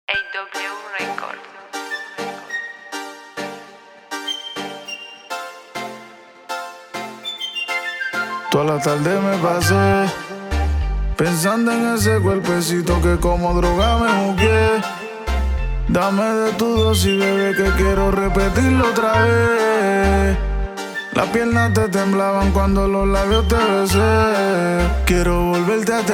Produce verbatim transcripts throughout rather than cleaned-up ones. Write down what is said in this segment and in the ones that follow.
A W Record. Toda la tarde me pasé pensando en ese cuerpecito que como droga me jugué. Dame de tu dosis, bebé, que quiero repetirlo otra vez. Las piernas te temblaban cuando los labios te besé. Quiero volverte a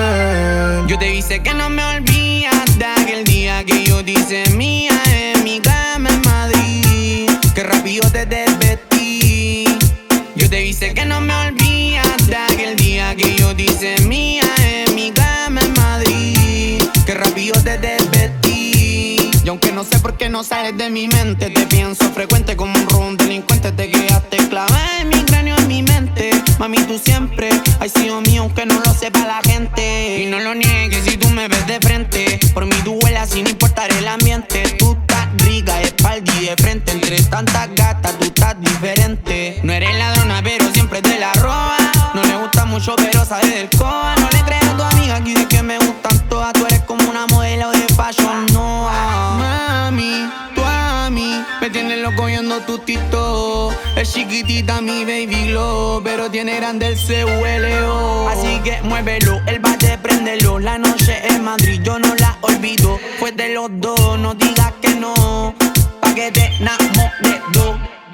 tener. Yo te dice que no me olvidas de aquel día que yo te hice mía en mi cama en Madrid. Que rápido te desvestí. Yo te dice que no me olvidas de aquel día que yo te hice mía en mi cama en Madrid. Que rápido te desvestí. Y aunque no sé por qué no sales de mi mente, te pienso frecuente como un robo, un delincuente. Te quedaste clavada en mi cráneo, en mi mente. Mami, tú siempre has sido mío, aunque no lo sepa la gente. Y no lo niegues si tú me ves de frente. Por mí tú vuelas sin importar el ambiente. Tú estás rica de espalda y de frente. Entre tantas gatas tú estás diferente. No eres ladrona pero siempre te la roba. No le gusta mucho pero sabe del coba. No le creas a tu amiga aquí de que me gustan todas. Tú eres como una modelo de fashion Nova. Mami, tú a mí me tienes loco viendo tu tito. Es chiquitita mi baby glow, pero tiene grande el C U L O. Así que muévelo, el bate préndelo. La noche en Madrid yo no la olvido. Fue de los dos, no digas que no, pa' que te enamores dos.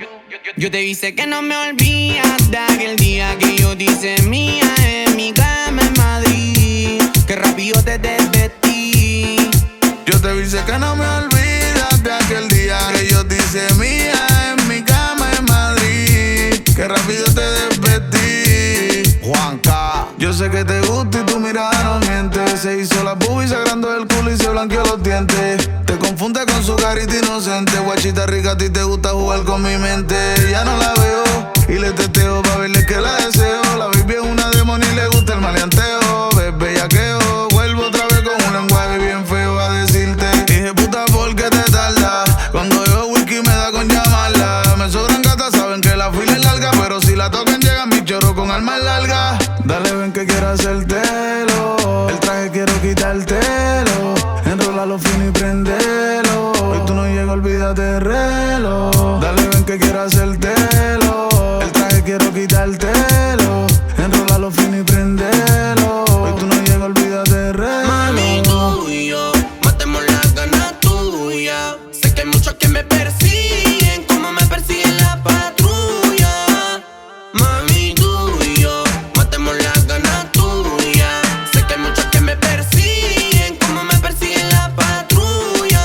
Yo te dice que no me olvidas de aquel día que yo te hice mía en mi cama en Madrid. Que rápido te desvestí. Yo te dice que no me olvidas de aquel día que yo te hice mía en mi cama en Madrid. Que rápido te desvestí. Juanca. Yo sé que te gusta y tu mirada no miente. Se hizo la boobies sagrando el culo y se blanqueó los dientes. Te confunde con su carita inocente. Guachita rica, a ti te gusta jugar con mi mente. Ya no la veo y le teteo pa' verle que la deseo. La baby es una demonia y le gusta el maleanteo. Ves bellaqueo, vuelvo otra vez con un lenguaje bien feo a decirte. Dije puta, ¿por qué te tardas? Cuando yo whisky me da con llamarla. Me sobran gatas, saben que la fila es larga, pero si la tocan llegan mi choro con almas largas. Dale, ven que quiero hacértelo. El traje quiero quitártelo. Enrólalo fino y prendelo. Hoy tú no llegas, olvídate del reloj. Dale, ven que quiero hacértelo. El traje quiero quitártelo. Enrólalo fino y prendelo. Hoy tú no llegas, olvídate del reloj. Mami, tú y yo matemos las ganas tuyas. Sé que hay muchos que me persiguen como me persigue la patrulla. Mami, tú y yo matemos las ganas tuyas. Sé que hay muchos que me persiguen como me persigue la patrulla.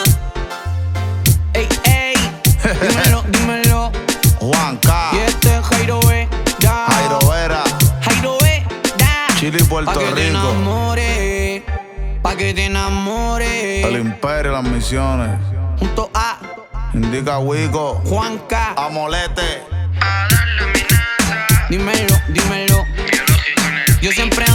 Ey, ey, dímelo, dímelo. Juanca. Y este es Jairo B, da. Jairo Vera. Jairo B, da. Chile y Puerto Pa' que te Rico. enamores, pa' que te enamores. El imperio, las misiones. Junto a Indica Wico. Juanca. Amolete. Dímelo, dímelo. Yo siempre